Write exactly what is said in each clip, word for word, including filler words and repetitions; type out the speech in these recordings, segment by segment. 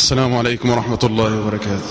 السلام عليكم ورحمة الله وبركاته.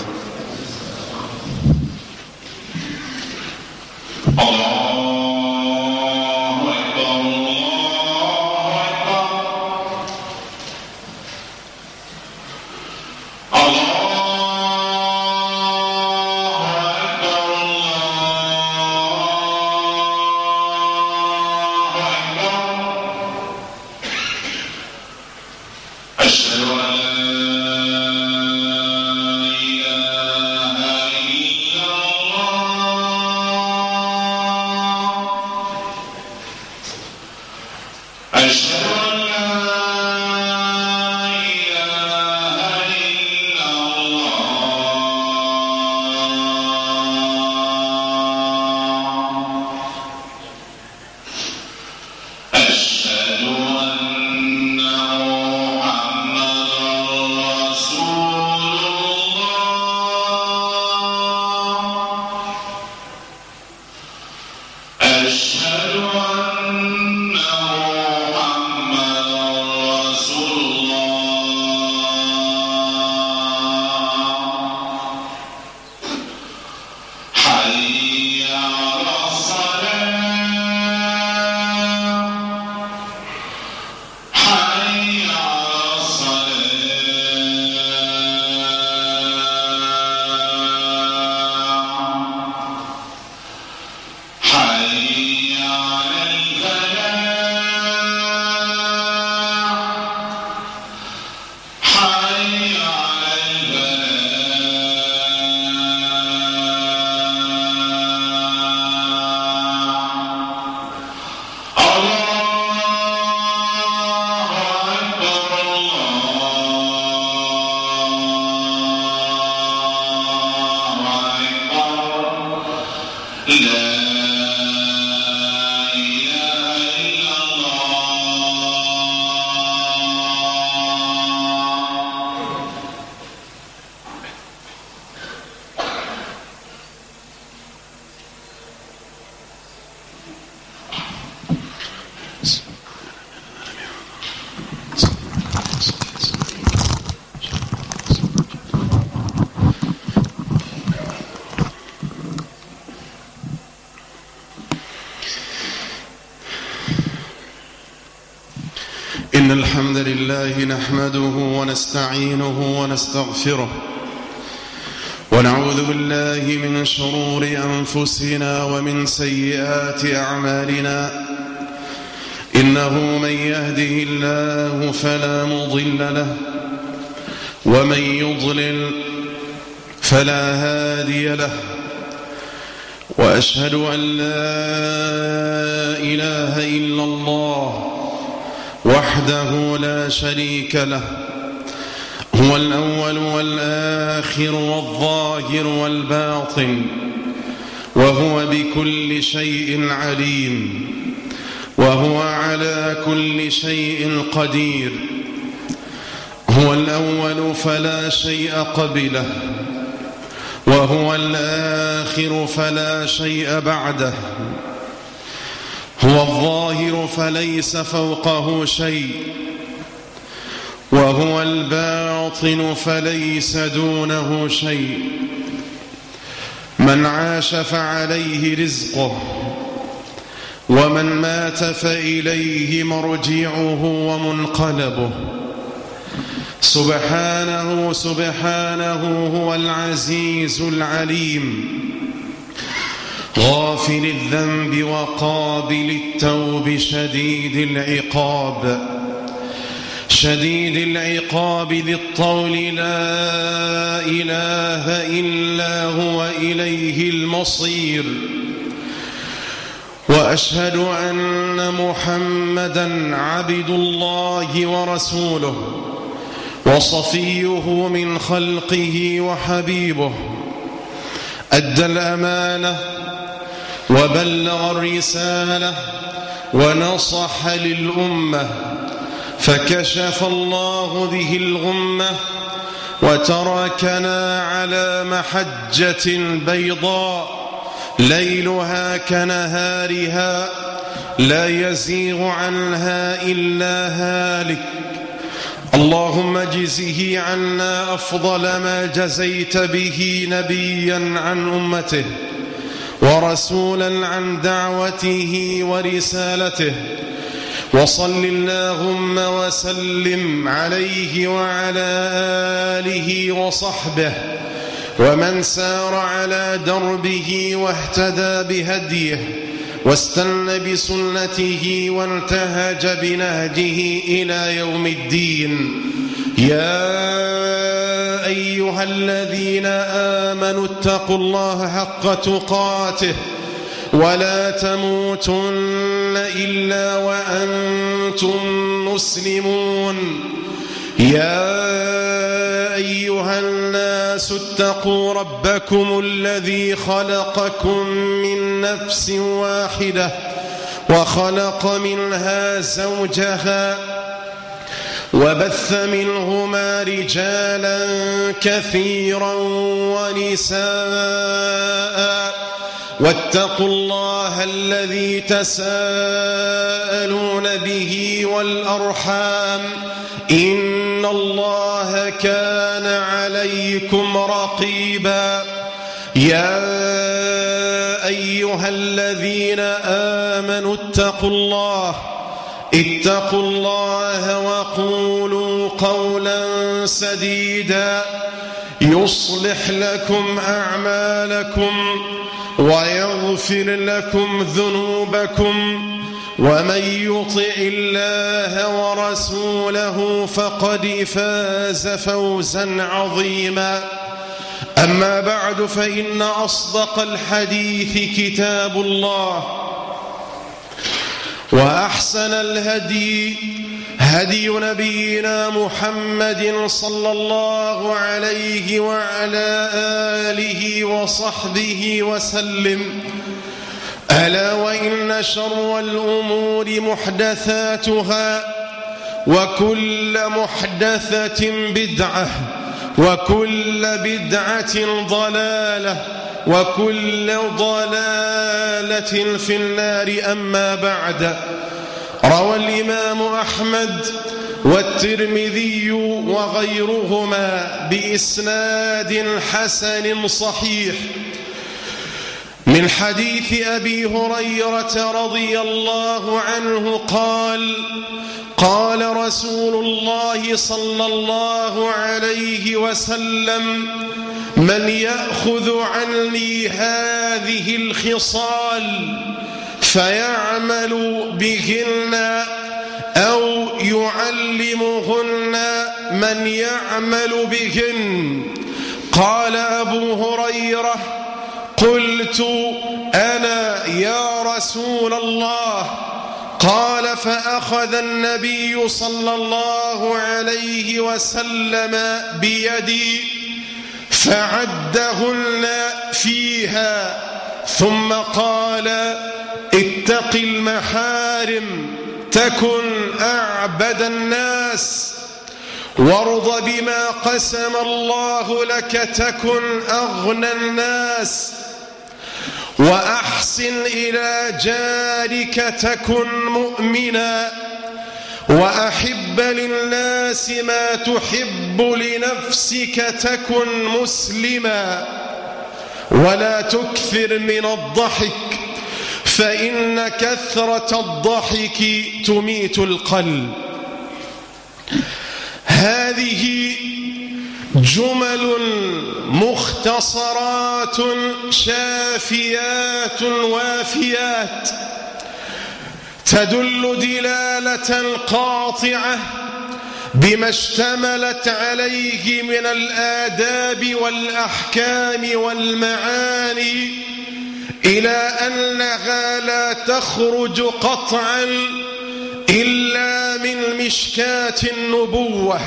إن الحمد لله نحمده ونستعينه ونستغفره ونعوذ بالله من شرور أنفسنا ومن سيئات أعمالنا. إنه من يهده الله فلا مضل له ومن يضلل فلا هادي له، وأشهد أن لا إله إلا الله وحده لا شريك له، هو الأول والآخر والظاهر والباطن، وهو بكل شيء عليم، وهو على كل شيء قدير. هو الأول فلا شيء قبله، وهو الآخر فلا شيء بعده، هو الظاهر فليس فوقه شيء، وهو الباطن فليس دونه شيء. من عاش فعليه رزقه، ومن مات فإليه مرجعه ومنقلبه. سبحانه سبحانه هو العزيز العليم، غافل الذنب وقابل التوب، شديد العقاب شديد العقاب ذي الطول، لا إله إلا هو إليه المصير. وأشهد أن محمدًا عبد الله ورسوله وصفيه من خلقه وحبيبه، أدى الأمانة وبلغ الرسالة ونصح للأمة، فكشف الله به الغمة وتركنا على محجة بيضاء ليلها كنهارها لا يزيغ عنها إلا هالك. اللهم اجزه عنا أفضل ما جزيت به نبيا عن أمته ورسولا عن دعوته ورسالته، وصل اللهم وسلم عليه وعلى آله وصحبه ومن سار على دربه واهتدى بهديه واستنى بسنته وانتهج بنهجه إلى يوم الدين. يا أيها الذين آمنوا اتقوا الله حق تقاته ولا تموتن إلا وأنتم مسلمون. يا أيها الناس اتقوا ربكم الذي خلقكم من نفس واحدة وخلق منها زوجها وبث منهما رجالا كثيرا ونساء، واتقوا الله الذي تساءلون به والأرحام إن الله كان عليكم رقيبا. يا أيها الذين آمنوا اتقوا الله اتقوا الله وقولوا قولا سديدا يصلح لكم أعمالكم ويغفر لكم ذنوبكم، ومن يطع الله ورسوله فقد فاز فوزا عظيما. أما بعد، فإن أصدق الحديث كتاب الله، وأحسن الهدي هدي نبينا محمد صلى الله عليه وعلى آله وصحبه وسلم. ألا وإن شر الأمور محدثاتها، وكل محدثة بدعة، وكل بدعة ضلالة، وكل ضلالة في النار. أما بعد، روى الإمام أحمد والترمذي وغيرهما بإسناد حسن صحيح من حديث أبي هريرة رضي الله عنه قال: قال رسول الله صلى الله عليه وسلم: من يأخذ عني هذه الخصال فيعمل بهن أو يعلمهن من يعمل بهن. قال أبو هريرة: قلت أنا يا رسول الله. قال: فأخذ النبي صلى الله عليه وسلم بيدي فعدهن فيها، ثم قال: اتق المحارم تكن أعبد الناس، وارض بما قسم الله لك تكن أغنى الناس، وأحسن إلى جارك تكن مؤمنا، وأحب للناس ما تحب لنفسك تكن مسلما، ولا تكثر من الضحك فإن كثرة الضحك تميت القلب. هذه جمل مختصرات شافيات وافيات تدل دلالة قاطعة بما اشتملت عليه من الآداب والأحكام والمعاني، إلى أنها لا تخرج قطعا إلا من مشكاة النبوة،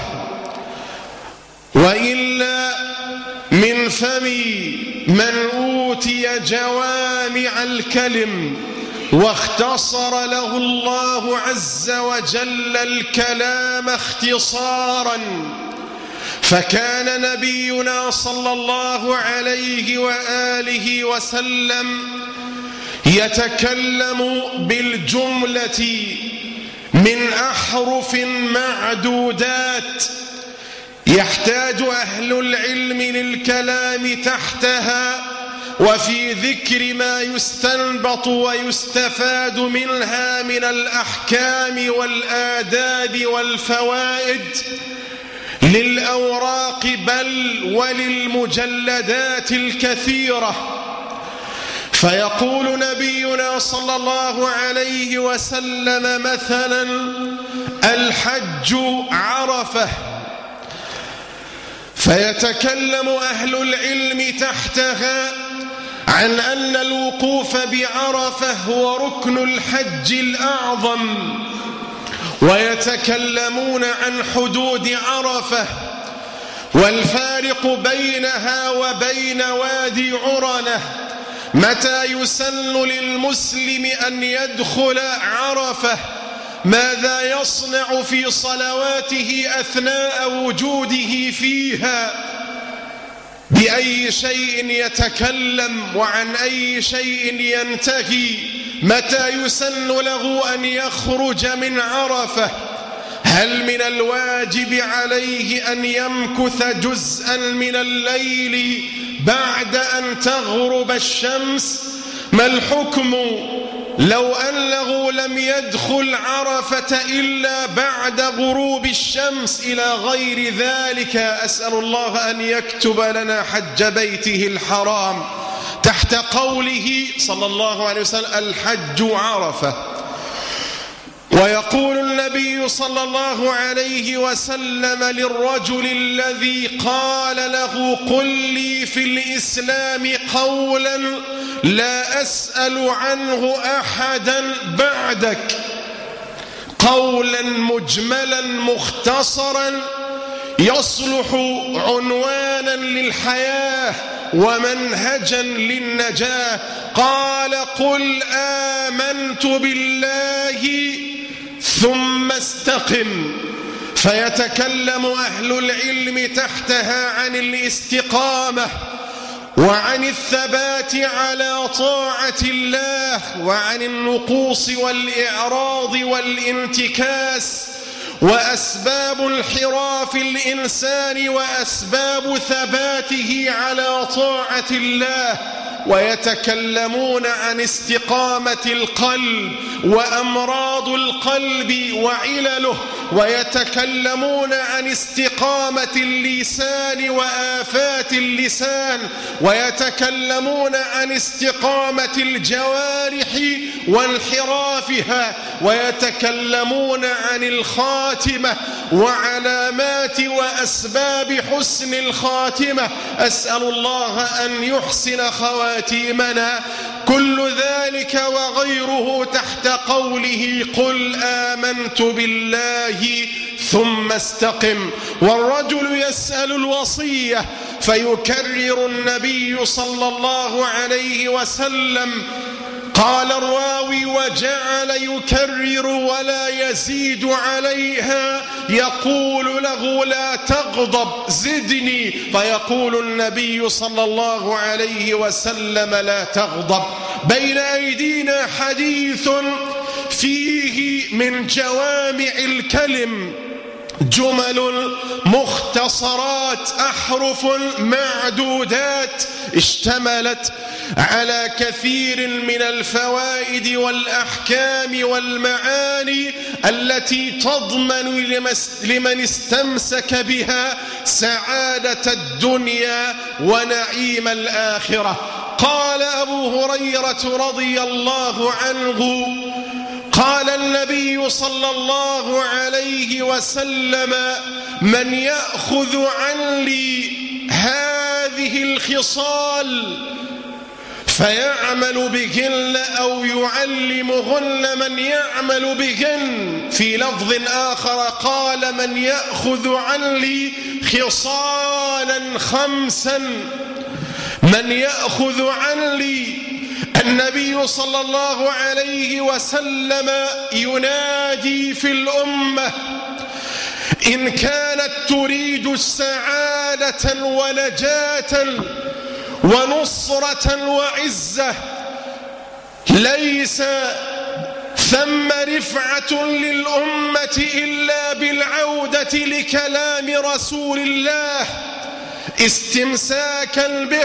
وإلا من فم من أوتي جوامع الكلم واختصر له الله عز وجل الكلام اختصارا. فكان نبينا صلى الله عليه وآله وسلم يتكلم بالجملة من أحرف معدودات يحتاج أهل العلم للكلام تحتها وفي ذكر ما يستنبط ويستفاد منها من الأحكام والآداب والفوائد للأوراق بل وللمجلدات الكثيرة. فيقول نبينا صلى الله عليه وسلم مثلا: الحج عرفة. فيتكلم أهل العلم تحتها عن أن الوقوف بعرفة هو ركن الحج الأعظم، ويتكلمون عن حدود عرفة والفارق بينها وبين وادي عرنة، متى يسن للمسلم أن يدخل عرفة، ماذا يصنع في صلواته أثناء وجوده فيها، بأي شيء يتكلم وعن أي شيء ينتهي، متى يسن له أن يخرج من عرفة، هل من الواجب عليه أن يمكث جزءا من الليل بعد أن تغرب الشمس؟ ما الحكم لو أنه لم يدخل عرفة إلا بعد غروب الشمس إلى غير ذلك؟ أسأل الله أن يكتب لنا حج بيته الحرام تحت قوله صلى الله عليه وسلم: الحج عرفة. ويقول النبي صلى الله عليه وسلم للرجل الذي قال له: قل لي في الإسلام قولا لا أسأل عنه أحدا بعدك، قولا مجملا مختصرا يصلح عنوانا للحياة ومنهجا للنجاة. قال: قل آمنت بالله ثم استقم. فيتكلم أهل العلم تحتها عن الاستقامة وعن الثبات على طاعة الله وعن النقوص والإعراض والانتكاس وأسباب انحراف الإنسان وأسباب ثباته على طاعة الله. ويتكلمون عن استقامة القلب وأمراض القلب وعلله، ويتكلمون عن استقامة اللسان وآفات اللسان، ويتكلمون عن استقامة الجوارح وانحرافها، ويتكلمون عن الخاتمة وعلامات وأسباب حسن الخاتمة. أسأل الله أن يحسن خواتيمنا. كل ذلك وغيره تحت قوله: قل آمنت بالله ثم استقم. والرجل يسأل الوصية فيكرر النبي صلى الله عليه وسلم، قال الراوي: وجعل يكرر ولا يزيد عليها، يقول له: لا تغضب زدني، فيقول النبي صلى الله عليه وسلم: لا تغضب. بين أيدينا حديث فيه من جوامع الكلم جمل مختصرات، أحرف معدودات، اشتملت على كثير من الفوائد والأحكام والمعاني التي تضمن لمن استمسك بها سعادة الدنيا ونعيم الآخرة. قال أبو هريرة رضي الله عنه: قال النبي صلى الله عليه وسلم: من يأخذ عني هذه الخصال فيعمل بهن أو يعلمهن من يعمل بهن. في لفظ آخر قال: من يأخذ عني خصالا خمسا. من يأخذ عني. النبي صلى الله عليه وسلم ينادي في الأمة: إن كانت تريد السعادة ونجاة ونصرة وعزة، ليس ثم رفعة للأمة إلا بالعودة لكلام رسول الله استمساكا به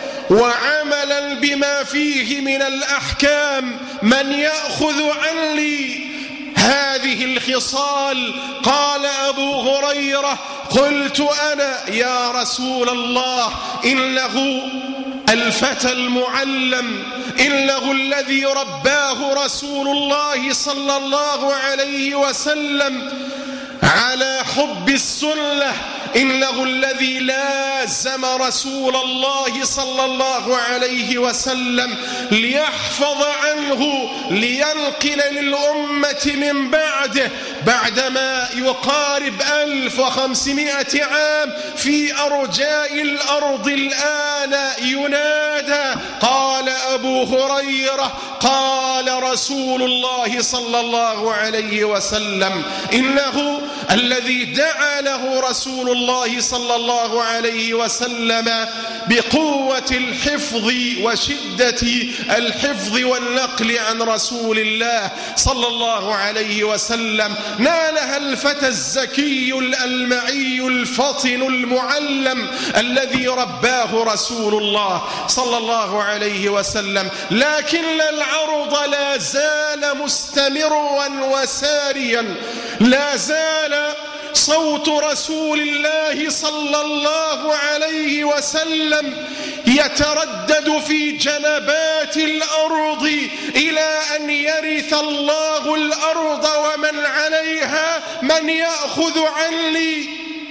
وعملا بما فيه من الأحكام. من يأخذ عني هذه الخصال؟ قال أبو هريرة: قلت أنا يا رسول الله، إنه الفتى المعلم، إنه الذي رباه رسول الله صلى الله عليه وسلم على حب السنة، إنه الذي لازم رسول الله صلى الله عليه وسلم ليحفظ عنه لينقل للأمة من بعده بعدما يقارب ألف وخمسمائة عام في أرجاء الأرض الآن ينادى. قال أبو هريرة: قال رسول الله صلى الله عليه وسلم: إنه الذي دعا له رسول الله صلى الله عليه وسلم بقوة الحفظ وشدة الحفظ والنقل عن رسول الله صلى الله عليه وسلم نالها الفتى الزكي الألمعي الفطن المعلم الذي رباه رسول الله صلى الله عليه وسلم. لكن العرض لا زال مستمرا وساريا، لا زال صوت رسول الله صلى الله عليه وسلم يتردد في جنبات الأرض إلى أن يرث الله الأرض ومن عليها. من يأخذ عني؟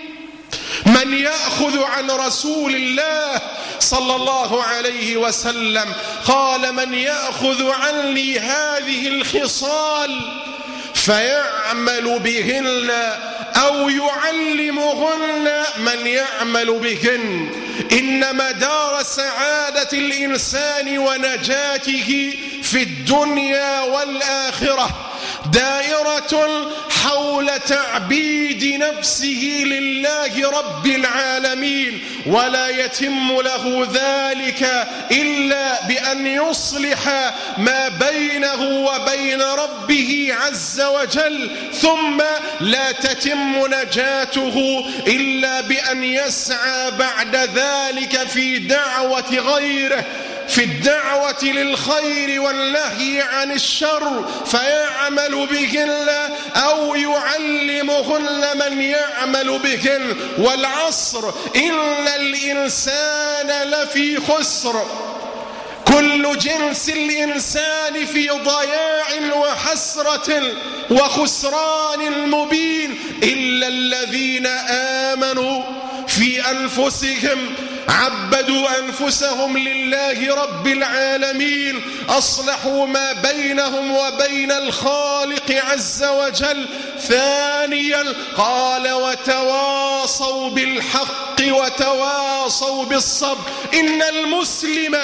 من يأخذ عن رسول الله صلى الله عليه وسلم؟ قال: من يأخذ عني هذه الخصال فيعمل بهن أو يعلمهن من يعمل بهن. إن مدار سعادة الإنسان ونجاته في الدنيا والآخرة دائرة حول تعبيد نفسه لله رب العالمين، ولا يتم له ذلك إلا بأن يصلح ما بينه وبين ربه عز وجل، ثم لا تتم نجاته إلا بأن يسعى بعد ذلك في دعوة غيره، في الدعوة للخير والنهي عن الشر، فيعمل بهن أو يعلمهن من يعمل بهن. والعصر إن الإنسان لفي خسر، كل جنس الإنسان في ضياع وحسرة وخسران مبين إلا الذين آمنوا في أنفسهم، عبدوا أنفسهم لله رب العالمين، أصلحوا ما بينهم وبين الخالق عز وجل. ثانيا قال: وتواصوا بالحق وتواصوا بالصبر. إن المسلم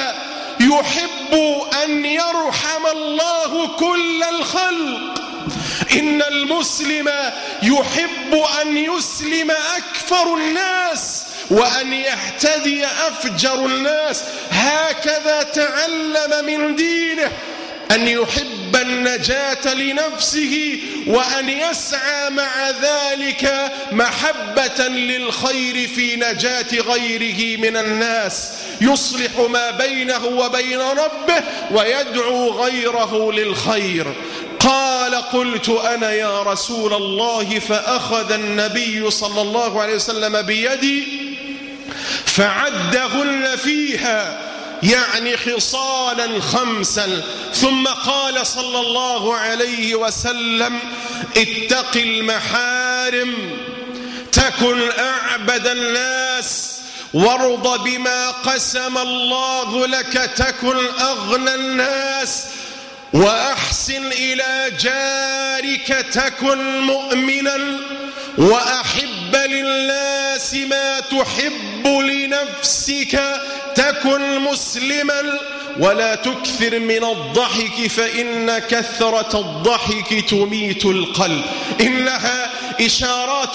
يحب أن يرحم الله كل الخلق، إن المسلم يحب أن يسلم أكثر الناس وأن يهتدي أفجر الناس. هكذا تعلم من دينه أن يحب النجاة لنفسه وأن يسعى مع ذلك محبة للخير في نجاة غيره من الناس، يصلح ما بينه وبين ربه ويدعو غيره للخير. قال: قلت أنا يا رسول الله، فأخذ النبي صلى الله عليه وسلم بيدي فعدهن فيها، يعني خصالا خمسا، ثم قال صلى الله عليه وسلم: اتق المحارم تكن أعبد الناس، وارض بما قسم الله لك تكن أغنى الناس، وأحسن إلى جارك تكن مؤمنا، وأحب للناس ما تحب لنفسك تكن مسلما، ولا تكثر من الضحك فإن كثرة الضحك تميت القلب. إنها إشارات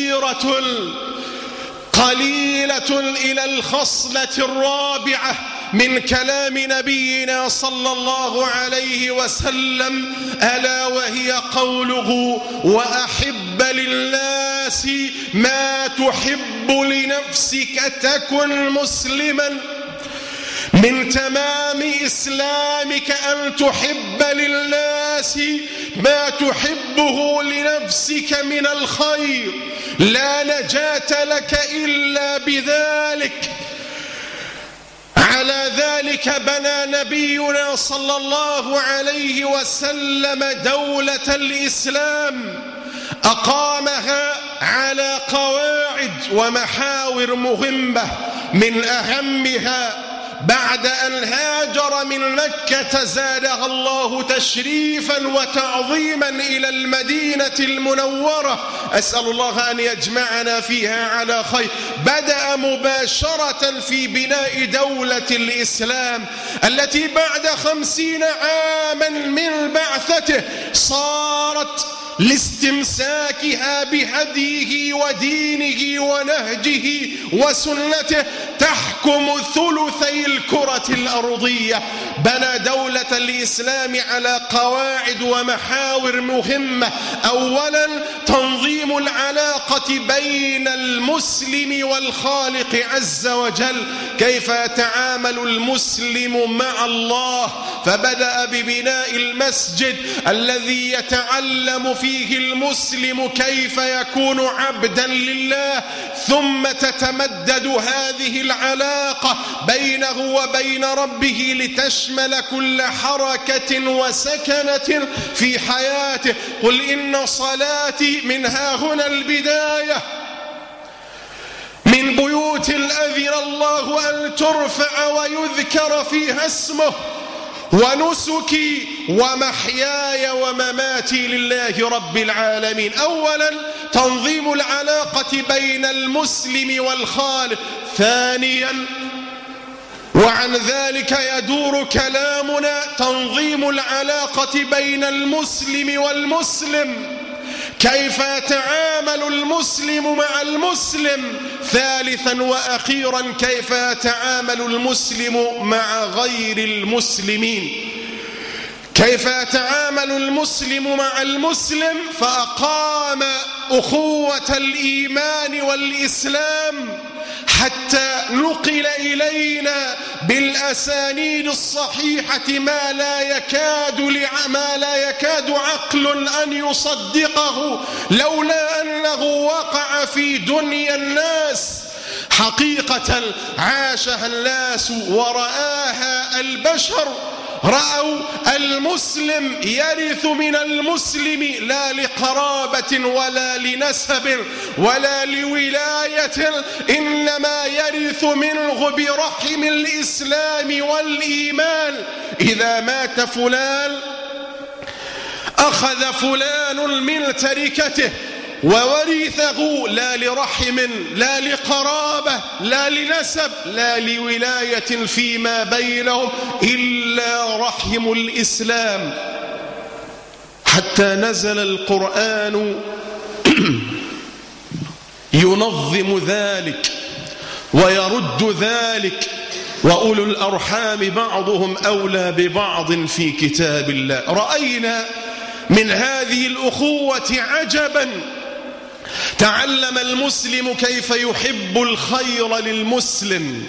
يسيرة قليلة إلى الخصلة الرابعة من كلام نبينا صلى الله عليه وسلم، ألا وهي قوله: وأحب للناس ما تحب لنفسك تكن مسلما. من تمام إسلامك أن تحب للناس ما تحبه لنفسك من الخير، لا نجاة لك إلا بذلك. على ذلك بنى نبينا صلى الله عليه وسلم دولة الإسلام، أقامها على قواعد ومحاور مهمة، من أهمها بعد أن هاجر من مكة زادها الله تشريفا وتعظيما إلى المدينة المنورة، أسأل الله أن يجمعنا فيها على خير، بدأ مباشرة في بناء دولة الإسلام التي بعد خمسين عاما من بعثته صارت لاستمساكها بهديه ودينه ونهجه وسنته تحكم ثلثي الكرة الأرضية. بنى دولة الإسلام على قواعد ومحاور مهمة. أولا، تنظيم العلاقة بين المسلم والخالق عز وجل، كيف يتعامل المسلم مع الله، فبدأ ببناء المسجد الذي يتعلم فيه المسلم كيف يكون عبدا لله، ثم تتمدد هذه العلاقة بينه وبين ربه لتشمل كل حركة وسكنة في حياته. قل إن صلاتي، من ها هنا البداية، من بيوت أذن الله أن ترفع ويذكر فيها اسمه، ونسكي ومحياي ومماتي لله رب العالمين. أولا، تنظيم العلاقة بين المسلم والخالق. ثانيا، وعن ذلك يدور كلامنا، تنظيم العلاقة بين المسلم والمسلم، كيف يتعامل المسلم مع المسلم. ثالثا وأخيرا، كيف يتعامل المسلم مع غير المسلمين، كيف يتعامل المسلم مع المسلم. فأقام أخوة الإيمان والإسلام حتى نقل إلينا بالأسانيد الصحيحة ما لا يكاد ما لا يكاد عقل أن يصدقه، لولا أنه وقع في دنيا الناس. حقيقة عاشها الناس ورآها البشر، رأوا المسلم يرث من المسلم لا لقرابة ولا لنسب ولا لولاية، إنما يرث منه برحم الإسلام والإيمان. إذا مات فلان أخذ فلان من تركته وورثه لا لرحم لا لقرابة لا لنسب لا لولاية فيما بينهم إلا رحم الإسلام، حتى نزل القرآن ينظم ذلك ويرد ذلك، وأولو الأرحام بعضهم أولى ببعض في كتاب الله. رأينا من هذه الأخوة عجبا، تعلم المسلم كيف يحب الخير للمسلم،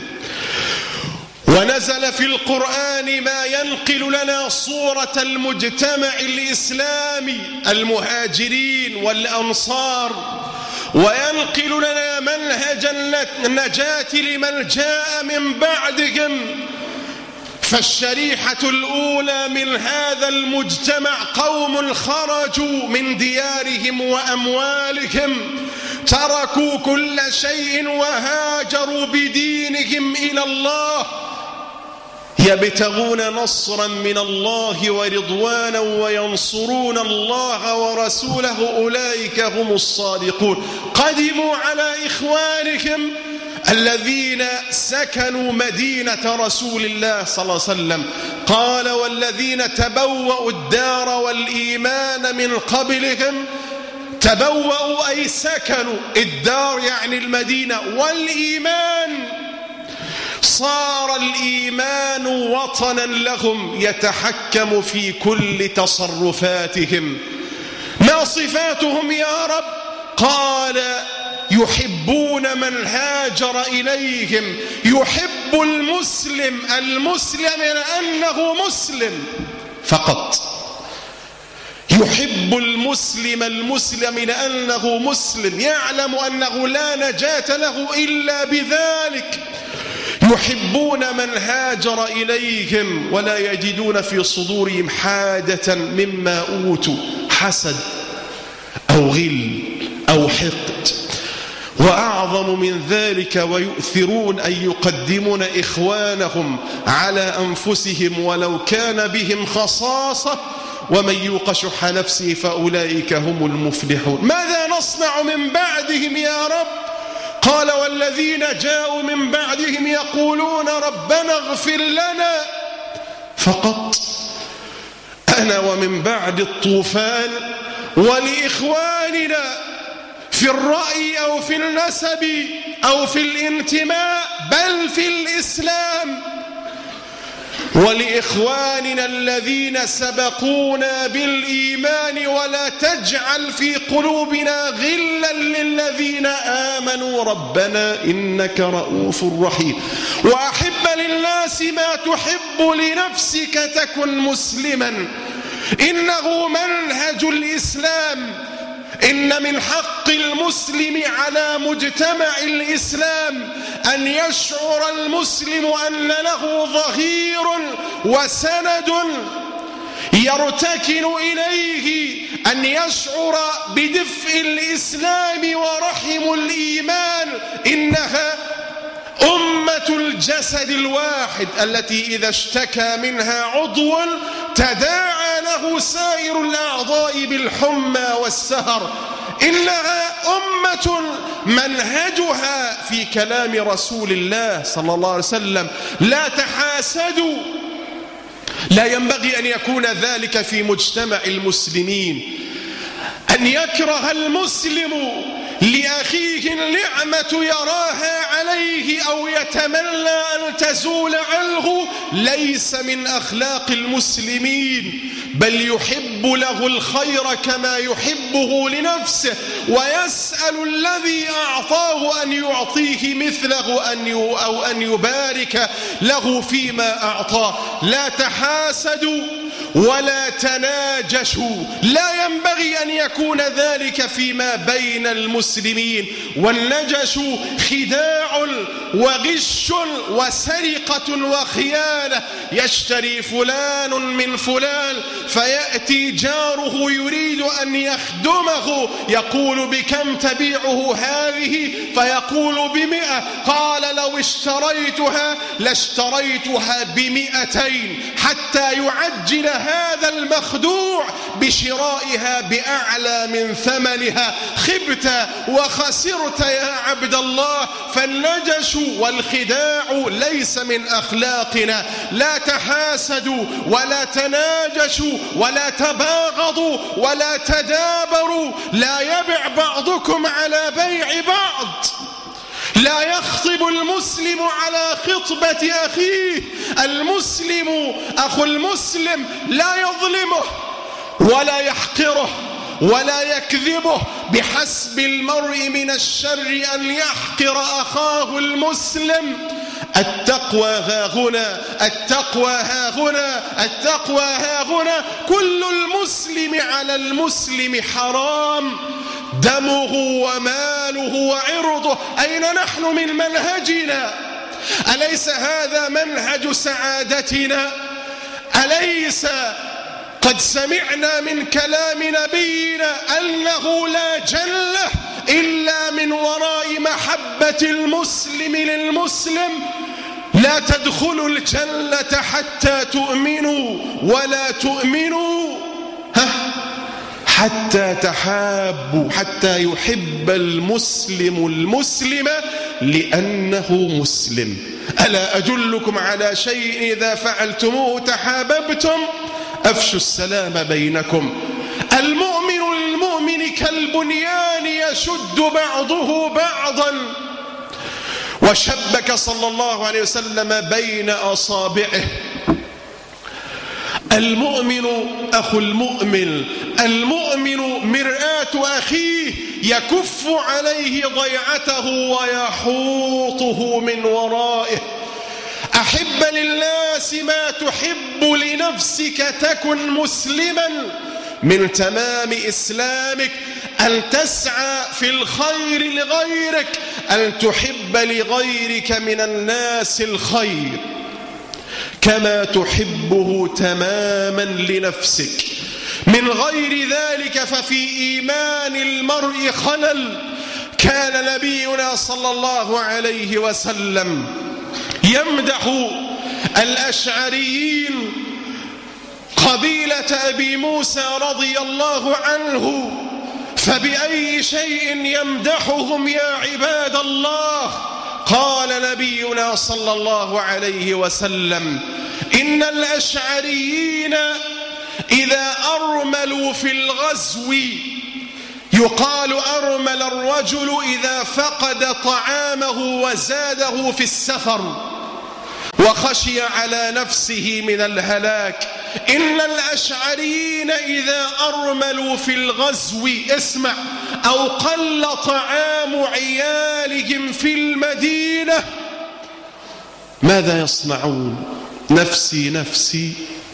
ونزل في القرآن ما ينقل لنا صورة المجتمع الإسلامي، المهاجرين والأنصار، وينقل لنا منهج النجاة لمن جاء من بعدهم. فالشريحة الأولى من هذا المجتمع قوم خرجوا من ديارهم وأموالهم، تركوا كل شيء وهاجروا بدينهم إلى الله، يبتغون نصرا من الله ورضوانا وينصرون الله ورسوله، أولئك هم الصادقون. قدموا على إخوانهم الذين سكنوا مدينة رسول الله صلى الله عليه وسلم، قال: والذين تبوأوا الدار والإيمان من قبلهم. تبوأوا أي سكنوا، الدار يعني المدينة، والإيمان صار الإيمان وطنا لهم يتحكم في كل تصرفاتهم. ما صفاتهم يا رب؟ قال يحبون من هاجر إليهم. يحب المسلم المسلم لأنه مسلم فقط. يحب المسلم المسلم لأنه مسلم، يعلم أنه لا نجاة له إلا بذلك. يحبون من هاجر إليهم ولا يجدون في صدورهم حاجة مما أوتوا، حسد أو غل أو حقد. وأعظم من ذلك ويؤثرون أن يقدمون إخوانهم على أنفسهم ولو كان بهم خصاصة ومن يوق شح نفسه فأولئك هم المفلحون. ماذا نصنع من بعدهم يا رب؟ قال والذين جاءوا من بعدهم يقولون ربنا اغفر لنا فقط. أنا ومن بعد الطوفان ولإخواننا في الرأي أو في النسب أو في الانتماء بل في الإسلام، ولإخواننا الذين سبقونا بالإيمان ولا تجعل في قلوبنا غلا للذين آمنوا ربنا إنك رؤوف رحيم. وأحب للناس ما تحب لنفسك تكن مسلما، إنه منهج الإسلام. إن من حق المسلم على مجتمع الإسلام أن يشعر المسلم أن له ظهير وسند يرتكن إليه، أن يشعر بدفء الإسلام ورحم الإيمان. إنها أمة الجسد الواحد التي إذا اشتكى منها عضو تداعى له سائر الأعضاء بالحمى والسهر. إنها أمة منهجها في كلام رسول الله صلى الله عليه وسلم لا تحاسدوا. لا ينبغي أن يكون ذلك في مجتمع المسلمين، أن يكره المسلم لأخيه النعمة يراها عليه أو يتمنى أن تزول عنه، ليس من أخلاق المسلمين، بل يحب له الخير كما يحبه لنفسه، ويسأل الذي أعطاه أن يعطيه مثله أن أو أن يبارك له فيما أعطاه. لا تحاسدوا ولا تناجشوا، لا ينبغي أن يكون ذلك فيما بين المسلمين. والنجش خداع وغش وسرقة وخيانة. يشتري فلان من فلان فيأتي جاره يريد أن يخدمه، يقول بكم تبيعه هذه؟ فيقول بمئة. قال لو اشتريتها لاشتريتها بمئتين، حتى يعجل هذا المخدوع بشرائها بأعلى من ثمنها. خبت وخسرت يا عبد الله. فالنجش والخداع ليس من أخلاقنا. لا تحاسدوا ولا تناجشوا ولا تباغضوا ولا تدابروا. لا يبع بعضكم على بيع بعض. لا يخطب المسلم على خطبة أخيه. المسلم أخو المسلم لا يظلمه ولا يحقره ولا يكذبه. بحسب المرء من الشر أن يحقر أخاه المسلم. التقوى ها هنا، التقوى ها هنا، التقوى ها هنا. كل المسلم على المسلم حرام، دمه وماله وعرضه. أين نحن من منهجنا؟ أليس هذا منهج سعادتنا؟ أليس قد سمعنا من كلام نبينا أنه لا جنة إلا من وراء محبة المسلم للمسلم؟ لا تدخلوا الجنة حتى تؤمنوا ولا تؤمنوا حتى تحابوا، حتى يحب المسلم المسلم لأنه مسلم. ألا أدلكم على شيء إذا فعلتموه تحاببتم؟ أفشوا السلام بينكم. المؤمن للمؤمن كالبنيان يشد بعضه بعضا. وشبك صلى الله عليه وسلم بين أصابعه. المؤمن أخو المؤمن، المؤمن مرآة أخيه يكف عليه ضيعته ويحوطه من ورائه. أحب للناس ما تحب لنفسك تكن مسلما. من تمام إسلامك أن تسعى في الخير لغيرك، أن تحب لغيرك من الناس الخير كما تحبه تماما لنفسك. من غير ذلك ففي إيمان المرء خلل. كان نبينا صلى الله عليه وسلم يمدح الأشعريين قبيلة أبي موسى رضي الله عنه، فبأي شيء يمدحهم يا عباد الله؟ قال نبينا صلى الله عليه وسلم: إن الأشعريين إذا أرملوا في الغزو، يقال أرمل الرجل إذا فقد طعامه وزاده في السفر وخشي على نفسه من الهلاك. إن الأشعريين إذا أرملوا في الغزو، اسمع، أو قل طعام عيالهم في المدينة، ماذا يصنعون؟ نفسي نفسي.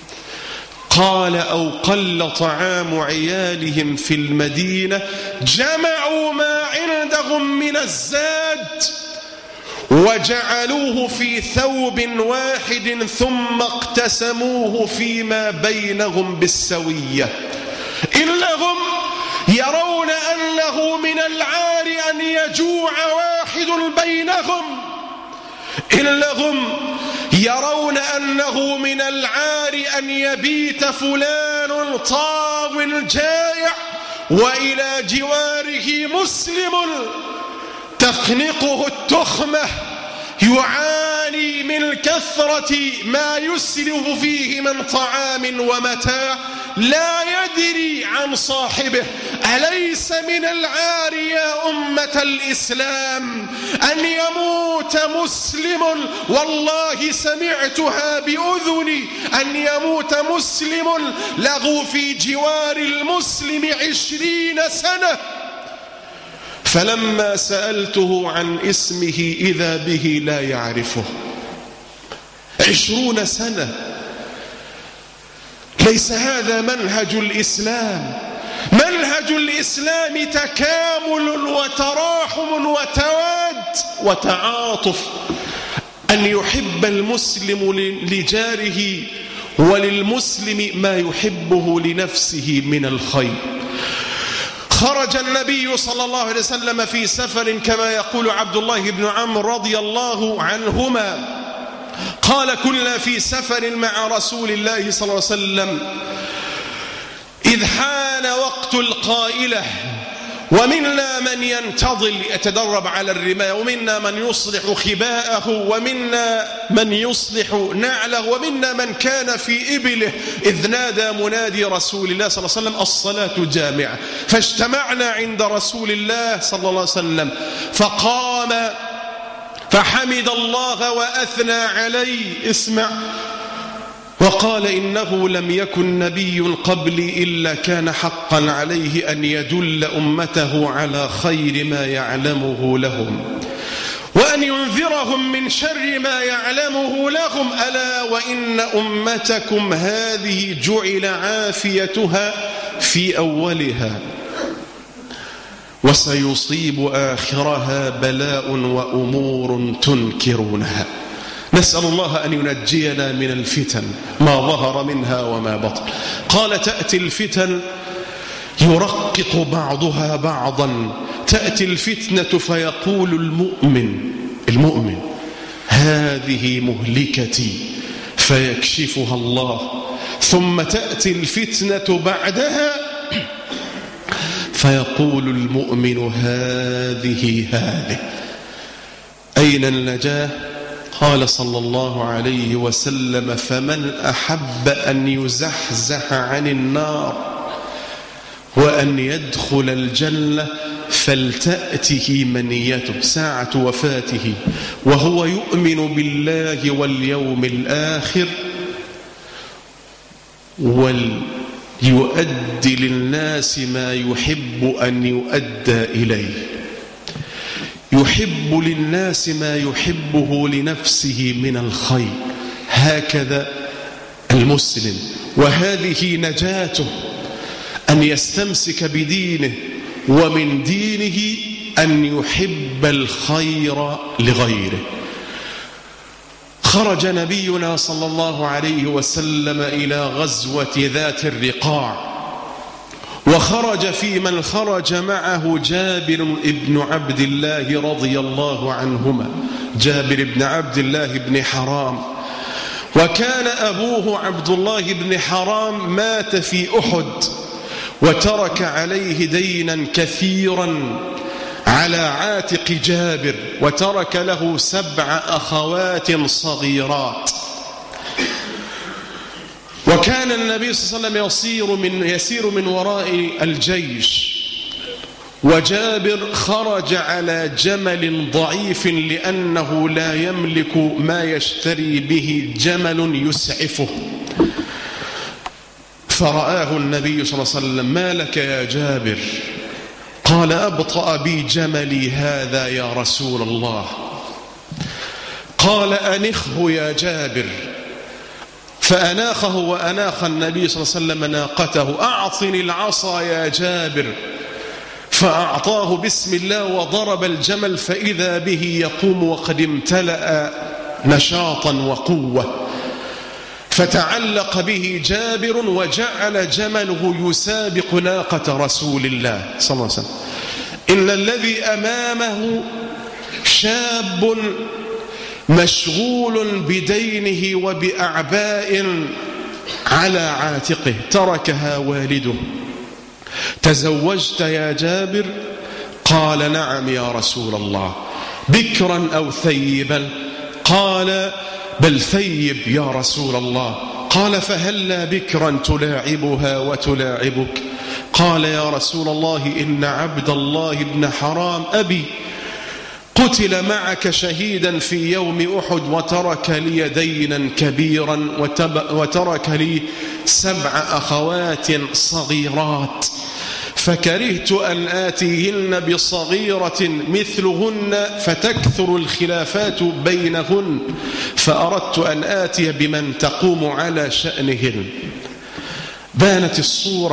قال: أو قل طعام عيالهم في المدينة جمعوا ما عندهم من الزاد وجعلوه في ثوب واحد ثم اقتسموه فيما بينهم بالسوية. إنهم يرون أنه من العار أن يجوع واحد بينهم، إنهم يرون أنه من العار أن يبيت فلان طاو جائع وإلى جواره مسلم تخنقه التخمة يعاني من كثرة ما يسرف فيه من طعام ومتاع، لا يدري عن صاحبه. أليس من العار يا أمة الإسلام أن يموت مسلم، والله سمعتها بأذني، أن يموت مسلم له في جوار المسلم عشرين سنة، فلما سألته عن اسمه إذا به لا يعرفه. عشرون سنة. ليس هذا منهج الإسلام. منهج الإسلام تكامل وتراحم وتواد وتعاطف، أن يحب المسلم لجاره وللمسلم ما يحبه لنفسه من الخير. خرج النبي صلى الله عليه وسلم في سفر كما يقول عبد الله بن عمرو رضي الله عنهما، قال: كنا في سفر مع رسول الله صلى الله عليه وسلم إذ حان وقت القائلة، ومنا من ينتظل يتدرب على الرماية، ومنا من يصلح خباءه، ومنا من يصلح نعله، ومنا من كان في إبله، إذ نادى منادي رسول الله صلى الله عليه وسلم: الصلاة جامعة. فاجتمعنا عند رسول الله صلى الله عليه وسلم فقام فحمد الله وأثنى عليه، اسمع، وقال: إنه لم يكن نبي قبلي إلا كان حقا عليه أن يدل أمته على خير ما يعلمه لهم وأن ينذرهم من شر ما يعلمه لهم. ألا وإن أمتكم هذه جعل عافيتها في أولها وسيصيب آخرها بلاء وأمور تنكرونها. نسأل الله أن ينجينا من الفتن ما ظهر منها وما بطن. قال: تأتي الفتن يرقق بعضها بعضا، تأتي الفتنة فيقول المؤمن المؤمن هذه مهلكتي فيكشفها الله، ثم تأتي الفتنة بعدها فيقول المؤمن هذه هذه. أين النجاة؟ قال صلى الله عليه وسلم: فمن أحب أن يزحزح عن النار وأن يدخل الجنة فلتأته منيته ساعة وفاته وهو يؤمن بالله واليوم الآخر وليؤدي للناس ما يحب أن يؤدى إليه، يحب للناس ما يحبه لنفسه من الخير. هكذا المسلم، وهذه نجاته، أن يستمسك بدينه، ومن دينه أن يحب الخير لغيره. خرج نبينا صلى الله عليه وسلم إلى غزوة ذات الرقاع، وخرج في من خرج معه جابر بن عبد الله رضي الله عنهما، جابر بن عبد الله بن حرام، وكان أبوه عبد الله بن حرام مات في أحد، وترك عليه دينا كثيرا على عاتق جابر، وترك له سبع أخوات صغيرات. وكان النبي صلى الله عليه وسلم يسير من, يسير من وراء الجيش، وجابر خرج على جمل ضعيف لأنه لا يملك ما يشتري به جمل يسعفه. فرآه النبي صلى الله عليه وسلم: ما لك يا جابر؟ قال: أبطأ بي جملي هذا يا رسول الله. قال: أنخه يا جابر. فأناخه، وأناخ النبي صلى الله عليه وسلم ناقته. أعطني العصا يا جابر. فأعطاه بسم الله وضرب الجمل، فإذا به يقوم وقد امتلأ نشاطا وقوة. فتعلق به جابر، وجعل جمله يسابق ناقة رسول الله صلى الله عليه وسلم. إن الذي أمامه شاب مشغول بدينه وبأعباء على عاتقه تركها والده. تزوجت يا جابر؟ قال: نعم يا رسول الله. بكرا أو ثيبا؟ قال: بل ثيب يا رسول الله. قال: فهلا بكرا تلاعبها وتلاعبك؟ قال: يا رسول الله، إن عبد الله بن حرام أبي قتل معك شهيدا في يوم أحد، وترك لي دينا كبيرا، وترك لي سبع أخوات صغيرات، فكرهت أن آتيهن بصغيرة مثلهن فتكثر الخلافات بينهن، فأردت أن آتي بمن تقوم على شأنهن. بانت الصورة.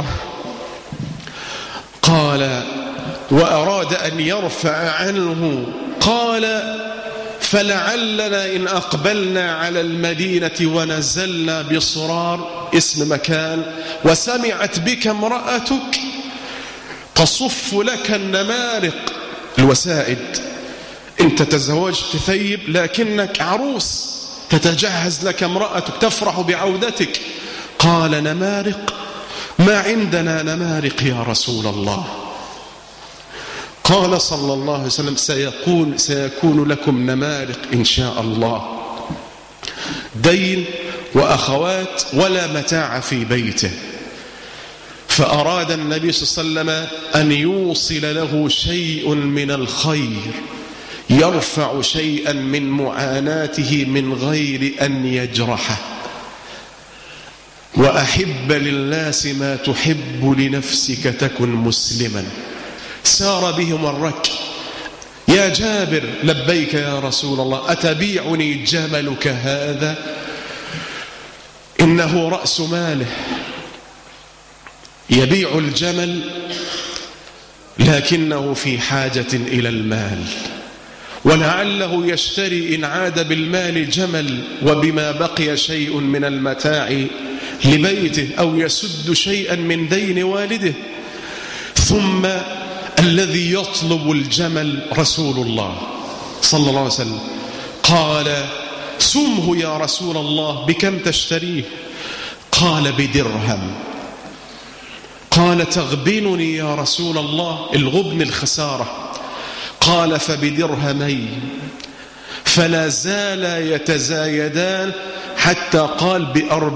قال: وأراد أن يرفع عنه. قال: فلعلنا إن أقبلنا على المدينة ونزلنا بصرار، اسم مكان، وسمعت بك امرأتك تصف لك النمارق، الوسائد. انت تزوجت ثيب لكنك عروس، تتجهز لك امرأتك تفرح بعودتك. قال: نمارق؟ ما عندنا نمارق يا رسول الله. قال صلى الله عليه وسلم: سيكون, سيكون لكم نمارق إن شاء الله. دين وأخوات ولا متاع في بيته. فأراد النبي صلى الله عليه وسلم أن يوصل له شيء من الخير، يرفع شيئا من معاناته من غير أن يجرحه. وأحب للناس ما تحب لنفسك تكن مسلما. سار بهم الركب. يا جابر: لبيك يا رسول الله. أتبيعني جملك هذا؟ إنه رأس ماله، يبيع الجمل لكنه في حاجة إلى المال، ولعله يشتري إن عاد بالمال جمل وبما بقي شيء من المتاع لبيته، أو يسد شيئا من دين والده. ثم الذي يطلب الجمل رسول الله صلى الله عليه وسلم. قال: سمه يا رسول الله، بكم تشتريه؟ قال: بدرهم. قال: تغبنني يا رسول الله؟ الغبن الخسارة. قال: فبدرهمين. فلا زالا يتزايدان حتى قال: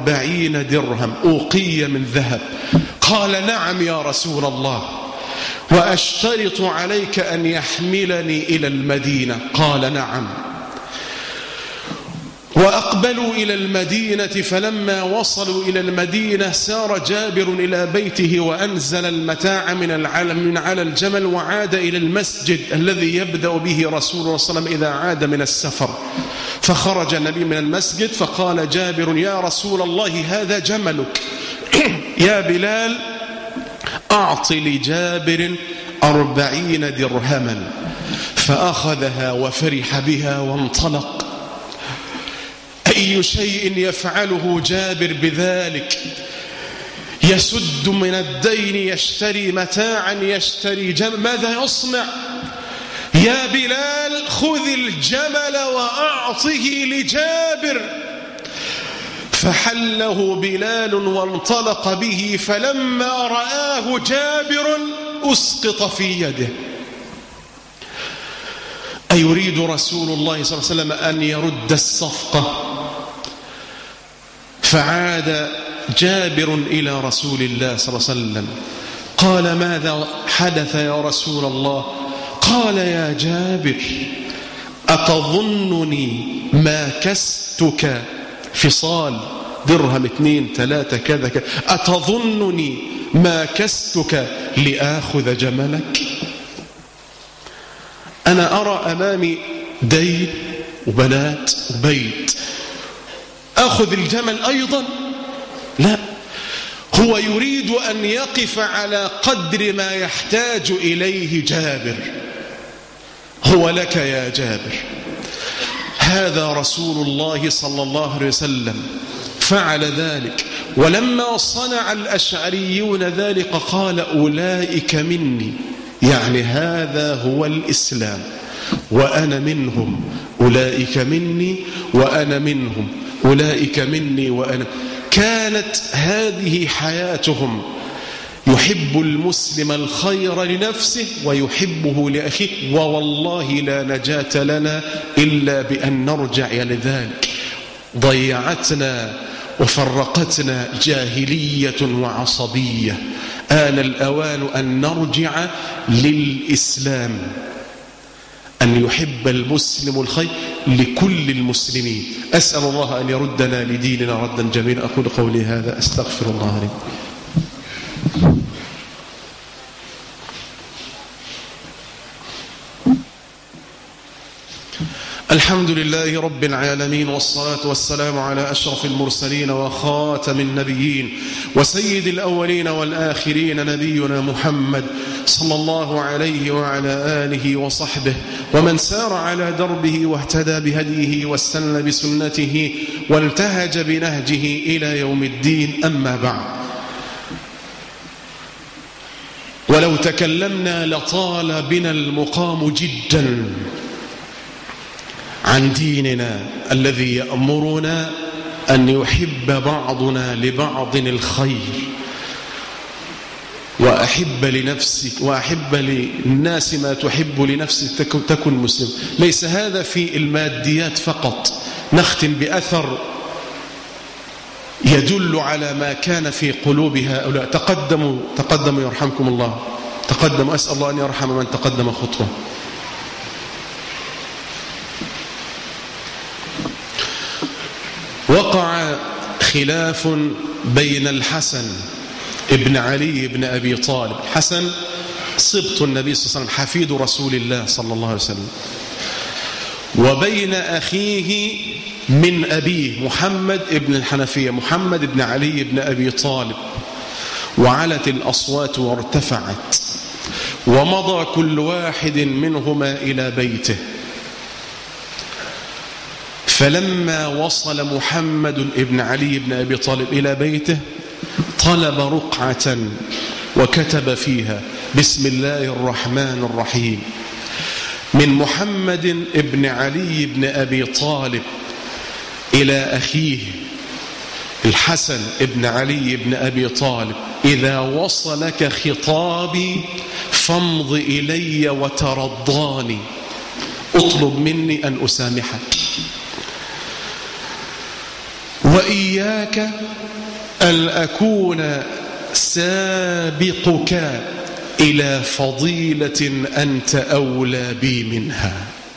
بأربعين درهم أوقية من ذهب. قال: نعم يا رسول الله. وأشترط عليك أن يحملني إلى المدينة؟ قال نعم. وأقبلوا إلى المدينة، فلما وصلوا إلى المدينة سار جابر إلى بيته وأنزل المتاع من العلم من على الجمل، وعاد إلى المسجد الذي يبدأ به رسول الله صلى الله عليه وسلم إذا عاد من السفر. فخرج النبي من المسجد فقال جابر: يا رسول الله هذا جملك. يا بلال أعط لجابر أربعين درهما. فأخذها وفرح بها وانطلق. أي شيء يفعله جابر بذلك؟ يسد من الدين، يشتري متاعا، يشتري جمل، ماذا يصنع؟ يا بلال خذ الجمل وأعطه لجابر. فحله بلال وانطلق به، فلما رآه جابر أسقط في يده. أيريد رسول الله صلى الله عليه وسلم أن يرد الصفقة؟ فعاد جابر إلى رسول الله صلى الله عليه وسلم قال: ماذا حدث يا رسول الله؟ قال: يا جابر أتظنني ما كستك فصال درهم اثنين ثلاثة كذا كذا، أتظنني ما كستك لآخذ جملك؟ أنا أرى أمامي دين وبنات وبيت، أخذ الجمل أيضا؟ لا، هو يريد أن يقف على قدر ما يحتاج إليه جابر. هو لك يا جابر. هذا رسول الله صلى الله عليه وسلم فعل ذلك. ولما صنع الأشعريون ذلك قال: أولئك مني، يعني هذا هو الإسلام وأنا منهم. أولئك مني وأنا منهم، أولئك مني وأنا. كانت هذه حياتهم. يحب المسلم الخير لنفسه ويحبه لأخيه، ووالله لا نجاة لنا إلا بأن نرجع إلى ذلك. ضيعتنا وفرقتنا جاهلية وعصبية. آن الأوان أن نرجع للإسلام، أن يحب المسلم الخير لكل المسلمين. أسأل الله أن يردنا لديننا ردا جميلا. أقول قولي هذا أستغفر الله لي. الحمد لله رب العالمين، والصلاة والسلام على أشرف المرسلين وخاتم النبيين وسيد الأولين والآخرين، نبينا محمد صلى الله عليه وعلى آله وصحبه ومن سار على دربه واهتدى بهديه واستنى بسنته وانتهج بنهجه إلى يوم الدين. أما بعد، ولو تكلمنا لطال بنا المقام جدا عن ديننا الذي يأمرنا أن يحب بعضنا لبعض الخير، وأحب لنفسك وأحب للناس ما تحب لنفسك تكن مسلم. ليس هذا في الماديات فقط. نختم بأثر يدل على ما كان في قلوب هؤلاء. تقدموا تقدموا يرحمكم الله، تقدموا. أسأل الله أن يرحم من تقدم خطوة. وقع خلاف بين الحسن ابن علي بن أبي طالب. الحسن سبط النبي صلى الله عليه وسلم، حفيد رسول الله صلى الله عليه وسلم، وبين أخيه من أبيه محمد ابن الحنفية، محمد ابن علي بن أبي طالب. وعلت الأصوات وارتفعت، ومضى كل واحد منهما إلى بيته. فلما وصل محمد ابن علي بن أبي طالب إلى بيته طلب رقعة وكتب فيها: بسم الله الرحمن الرحيم، من محمد ابن علي بن أبي طالب إلى أخيه الحسن ابن علي بن أبي طالب: إذا وصلك خطابي فامض إلي وترضاني، اطلب مني أن أسامحك، وإياك أن أكون سابقك إلى فضيلة أنت أولى بي منها.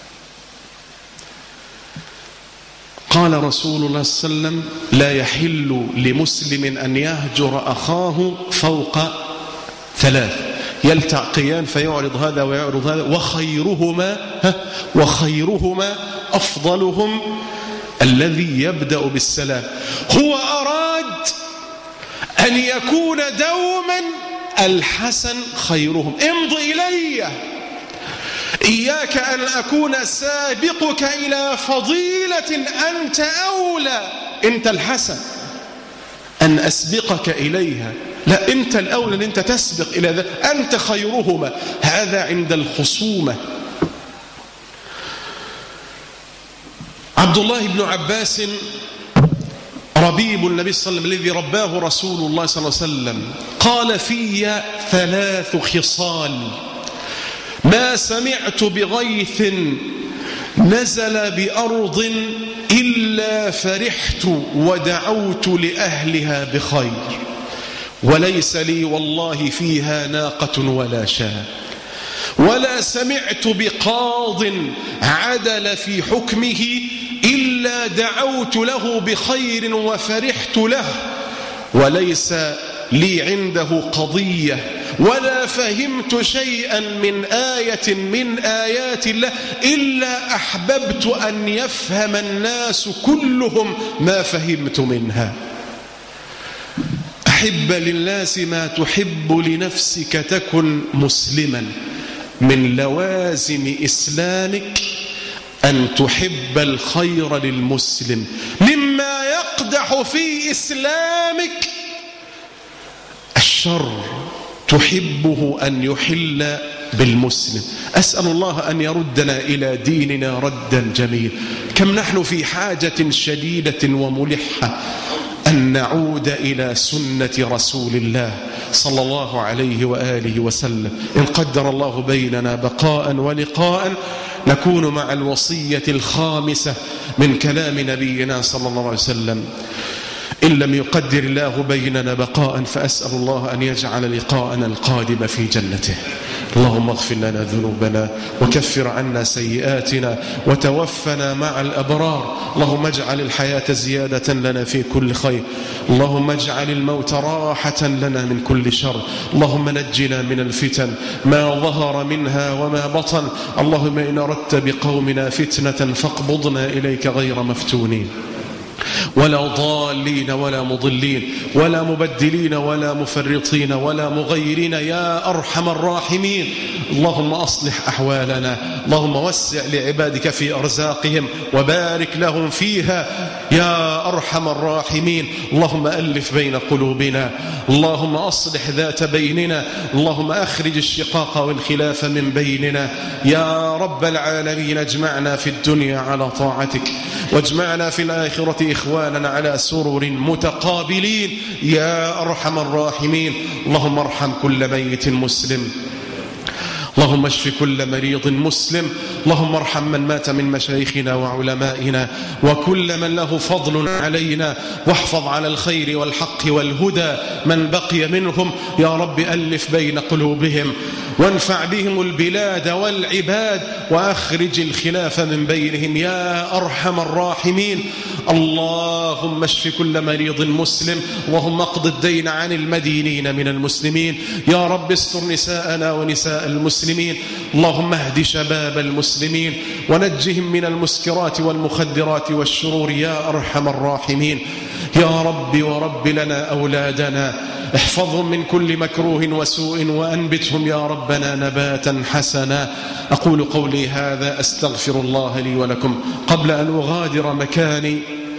قال رسول الله صلى الله عليه وسلم: لا يحل لمسلم أن يهجر أخاه فوق ثلاث، يلتقيان فيعرض هذا ويعرض هذا، وخيرهما وخيرهما أفضلهم الذي يبدأ بالسلام. هو أراد أن يكون دوما الحسن خيرهم. امض إلي، إياك أن أكون سابقك إلى فضيلة أنت أولى، أنت الحسن أن أسبقك إليها، لا، أنت الأولى أن أنت تسبق إلى ذلك، أنت خيرهما. هذا عند الخصومة. عبد الله بن عباس ربيب النبي صلى الله عليه وسلم الذي رباه رسول الله صلى الله عليه وسلم قال: في ثلاث خصال ما سمعت بغيث نزل بأرض إلا فرحت ودعوت لأهلها بخير، وليس لي والله فيها ناقة ولا شاة، ولا سمعت بقاض عدل في حكمه إلا دعوت له بخير وفرحت له، وليس لي عنده قضية ولا فهمت شيئا من آية من آيات الله إلا أحببت أن يفهم الناس كلهم ما فهمت منها. أحب للناس ما تحب لنفسك تكن مسلما. من لوازم إسلامك أن تحب الخير للمسلم. مما يقدح في إسلامك الشر تحبه أن يحل بالمسلم. أسأل الله أن يردنا إلى ديننا ردا جميل. كم نحن في حاجة شديدة وملحة أن نعود إلى سنة رسول الله صلى الله عليه وآله وسلم. إن قدر الله بيننا بقاء ولقاء نكون مع الوصية الخامسة من كلام نبينا صلى الله عليه وسلم. إن لم يقدر الله بيننا بقاء فأسأل الله أن يجعل لقاءنا القادم في جنته. اللهم اغفر لنا ذنوبنا وكفر عنا سيئاتنا وتوفنا مع الأبرار. اللهم اجعل الحياة زيادة لنا في كل خير. اللهم اجعل الموت راحة لنا من كل شر. اللهم نجنا من الفتن ما ظهر منها وما بطن. اللهم إن أردت بقومنا فتنة فاقبضنا إليك غير مفتونين ولا ضالين ولا مضلين ولا مبدلين ولا مفرطين ولا مغيرين يا أرحم الراحمين. اللهم أصلح أحوالنا. اللهم وسع لعبادك في أرزاقهم وبارك لهم فيها يا أرحم الراحمين. اللهم ألف بين قلوبنا. اللهم أصلح ذات بيننا. اللهم أخرج الشقاق والخلاف من بيننا يا رب العالمين. اجمعنا في الدنيا على طاعتك واجمعنا في الآخرة إخوانا على سرر متقابلين يا أرحم الراحمين. اللهم ارحم كل ميت مسلم. اللهم اشف كل مريض مسلم. اللهم ارحم من مات من مشايخنا وعلمائنا وكل من له فضل علينا، واحفظ على الخير والحق والهدى من بقي منهم يا رب. ألف بين قلوبهم وانفع بهم البلاد والعباد وأخرج الخلاف من بينهم يا أرحم الراحمين. اللهم اشف كل مريض مسلم. اللهم اقض الدين عن المدينين من المسلمين يا رب. استر نساءنا ونساء المسلمين. اللهم اهد شباب المسلمين ونجهم من المسكرات والمخدرات والشرور يا أرحم الراحمين. يا رب ورب لنا أولادنا احفظهم من كل مكروه وسوء وأنبتهم يا ربنا نباتا حسنا. أقول قولي هذا أستغفر الله لي ولكم. قبل أن أغادر مكاني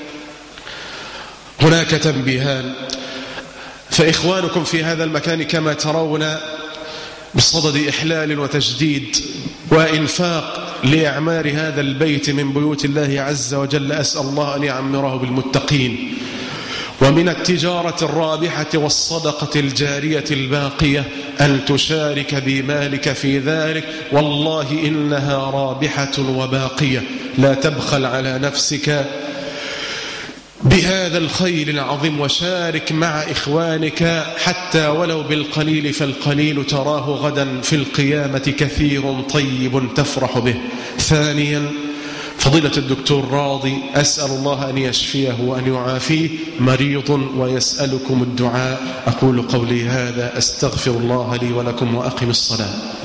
هناك تنبيهان. فإخوانكم في هذا المكان كما ترون بصدد إحلال وتجديد وإنفاق لأعمار هذا البيت من بيوت الله عز وجل. أسأل الله أن يعمره بالمتقين. ومن التجارة الرابحة والصدقة الجارية الباقية أن تشارك بمالك في ذلك، والله إنها رابحة وباقية. لا تبخل على نفسك بهذا الخير العظيم وشارك مع إخوانك حتى ولو بالقليل، فالقليل تراه غدا في القيامة كثير طيب تفرح به. ثانيا، فضيلة الدكتور راضي أسأل الله أن يشفيه وأن يعافيه، مريض ويسألكم الدعاء. أقول قولي هذا، أستغفر الله لي ولكم وأقم الصلاة.